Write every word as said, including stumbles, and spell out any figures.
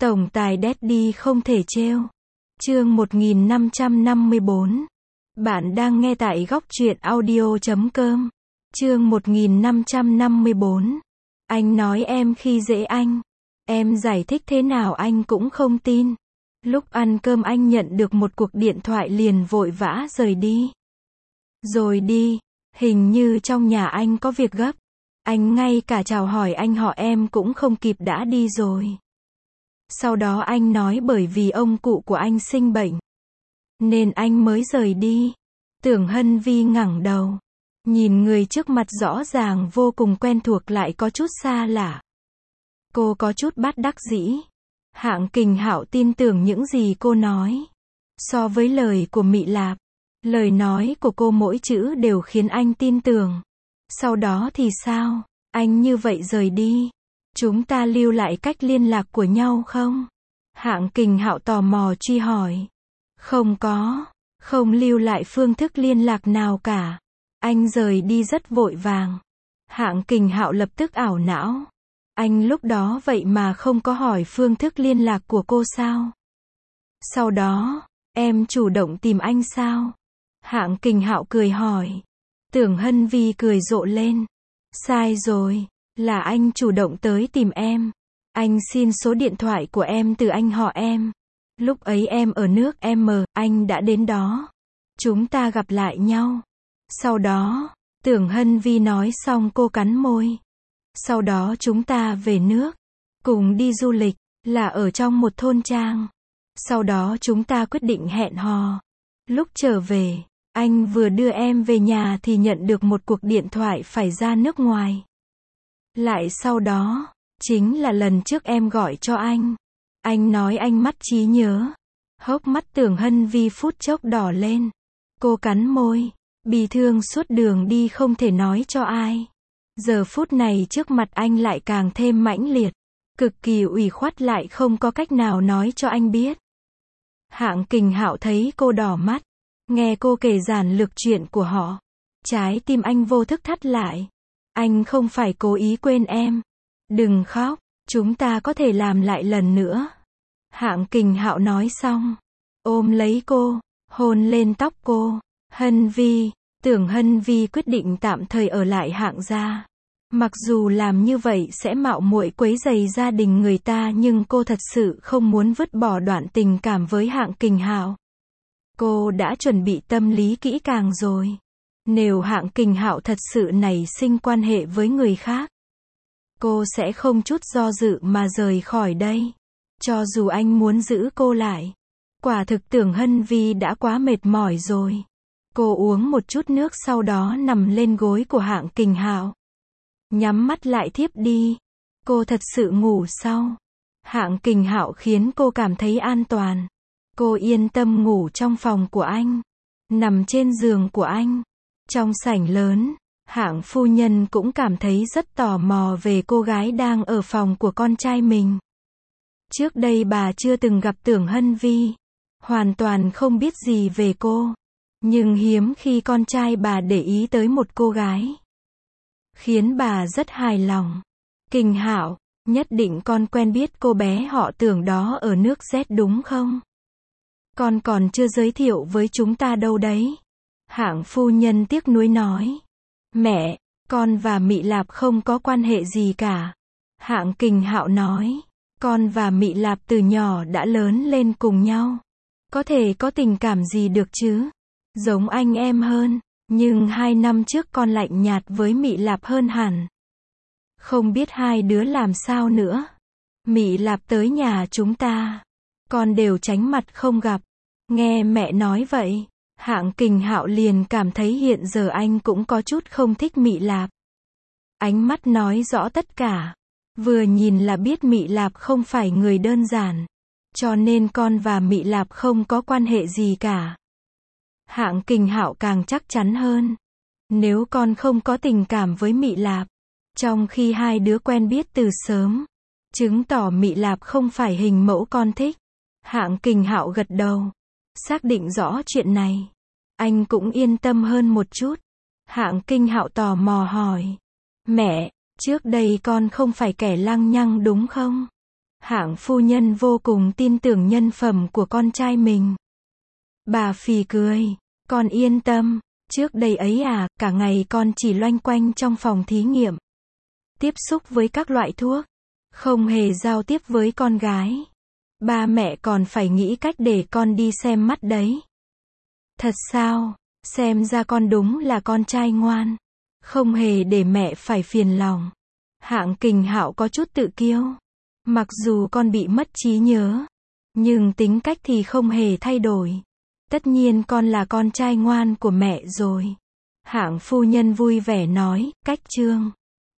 Tổng tài Daddy không thể trêu. Chương một nghìn năm trăm năm mươi bốn. Bạn đang nghe tại góc truyện audio chấm com. Chương một nghìn năm trăm năm mươi bốn. Anh nói em khi dễ anh. Em giải thích thế nào anh cũng không tin. Lúc ăn cơm anh nhận được một cuộc điện thoại liền vội vã rời đi. Rồi đi, hình như trong nhà anh có việc gấp. Anh ngay cả chào hỏi anh họ em cũng không kịp đã đi rồi. Sau đó anh nói bởi vì ông cụ của anh sinh bệnh, nên anh mới rời đi. Tưởng Hân Vi ngẩng đầu, nhìn người trước mặt rõ ràng vô cùng quen thuộc lại có chút xa lạ. Cô có chút bất đắc dĩ. Hạng Kình Hạo tin tưởng những gì cô nói. So với lời của Mị Lạp, lời nói của cô mỗi chữ đều khiến anh tin tưởng. Sau đó thì sao? Anh như vậy rời đi. Chúng ta lưu lại cách liên lạc của nhau không? Hạng Kình Hạo tò mò truy hỏi. Không có, không lưu lại phương thức liên lạc nào cả. Anh rời đi rất vội vàng. Hạng Kình Hạo lập tức ảo não. Anh lúc đó vậy mà không có hỏi phương thức liên lạc của cô sao? Sau đó, em chủ động tìm anh sao? Hạng Kình Hạo cười hỏi. Tưởng Hân Vi cười rộ lên. Sai rồi, là anh chủ động tới tìm em. Anh xin số điện thoại của em từ anh họ em. Lúc ấy em ở nước M, anh đã đến đó. Chúng ta gặp lại nhau. Sau đó, Tưởng Hân Vi nói xong cô cắn môi. Sau đó chúng ta về nước, cùng đi du lịch, là ở trong một thôn trang. Sau đó chúng ta quyết định hẹn hò. Lúc trở về, anh vừa đưa em về nhà thì nhận được một cuộc điện thoại phải ra nước ngoài. Lại sau đó, chính là lần trước em gọi cho anh. Anh nói anh mất trí nhớ. Hốc mắt Tưởng Hân Vi phút chốc đỏ lên. Cô cắn môi, bi thương suốt đường đi không thể nói cho ai. Giờ phút này trước mặt anh lại càng thêm mãnh liệt. Cực kỳ ủy khuất lại không có cách nào nói cho anh biết. Hạng Kình Hạo thấy cô đỏ mắt. Nghe cô kể giản lược chuyện của họ. Trái tim anh vô thức thắt lại. Anh không phải cố ý quên em. Đừng khóc, chúng ta có thể làm lại lần nữa. Hạng Kình Hạo nói xong, ôm lấy cô, hôn lên tóc cô. Hân Vi, Tưởng Hân Vi quyết định tạm thời ở lại Hạng gia. Mặc dù làm như vậy sẽ mạo muội quấy rầy gia đình người ta nhưng cô thật sự không muốn vứt bỏ đoạn tình cảm với Hạng Kình Hạo. Cô đã chuẩn bị tâm lý kỹ càng rồi. Nếu Hạng Kình Hạo thật sự nảy sinh quan hệ với người khác, cô sẽ không chút do dự mà rời khỏi đây. Cho dù anh muốn giữ cô lại. Quả thực Tưởng Hân Vi đã quá mệt mỏi rồi. Cô uống một chút nước sau đó nằm lên gối của Hạng Kình Hạo. Nhắm mắt lại thiếp đi. Cô thật sự ngủ sau. Hạng Kình Hạo khiến cô cảm thấy an toàn. Cô yên tâm ngủ trong phòng của anh. Nằm trên giường của anh. Trong sảnh lớn, Hạng phu nhân cũng cảm thấy rất tò mò về cô gái đang ở phòng của con trai mình. Trước đây bà chưa từng gặp Tưởng Hân Vi. Hoàn toàn không biết gì về cô. Nhưng hiếm khi con trai bà để ý tới một cô gái. Khiến bà rất hài lòng. Kình Hạo, nhất định con quen biết cô bé họ Tưởng đó ở nước Z đúng không? Con còn chưa giới thiệu với chúng ta đâu đấy. Hạng phu nhân tiếc nuối nói. Mẹ, con và Mị Lạp không có quan hệ gì cả. Hạng Kình Hạo nói. Con và Mị Lạp từ nhỏ đã lớn lên cùng nhau. Có thể có tình cảm gì được chứ? Giống anh em hơn. Nhưng hai năm trước con lạnh nhạt với Mị Lạp hơn hẳn. Không biết hai đứa làm sao nữa. Mị Lạp tới nhà chúng ta, con đều tránh mặt không gặp. Nghe mẹ nói vậy, Hạng Kình Hạo liền cảm thấy hiện giờ anh cũng có chút không thích Mị Lạp. Ánh mắt nói rõ tất cả. Vừa nhìn là biết Mị Lạp không phải người đơn giản. Cho nên con và Mị Lạp không có quan hệ gì cả. Hạng Kình Hạo càng chắc chắn hơn. Nếu con không có tình cảm với Mị Lạp, trong khi hai đứa quen biết từ sớm, chứng tỏ Mị Lạp không phải hình mẫu con thích. Hạng Kình Hạo gật đầu. Xác định rõ chuyện này, anh cũng yên tâm hơn một chút. Hạng Kình Hạo tò mò hỏi. Mẹ, trước đây con không phải kẻ lăng nhăng đúng không? Hạng phu nhân vô cùng tin tưởng nhân phẩm của con trai mình. Bà phì cười. Con yên tâm, trước đây ấy à, cả ngày con chỉ loanh quanh trong phòng thí nghiệm. Tiếp xúc với các loại thuốc. Không hề giao tiếp với con gái. Ba mẹ còn phải nghĩ cách để con đi xem mắt đấy. Thật sao? Xem ra con đúng là con trai ngoan. Không hề để mẹ phải phiền lòng. Hạng Kình Hạo có chút tự kiêu. Mặc dù con bị mất trí nhớ, nhưng tính cách thì không hề thay đổi. Tất nhiên con là con trai ngoan của mẹ rồi. Hạng phu nhân vui vẻ nói, cách Trương.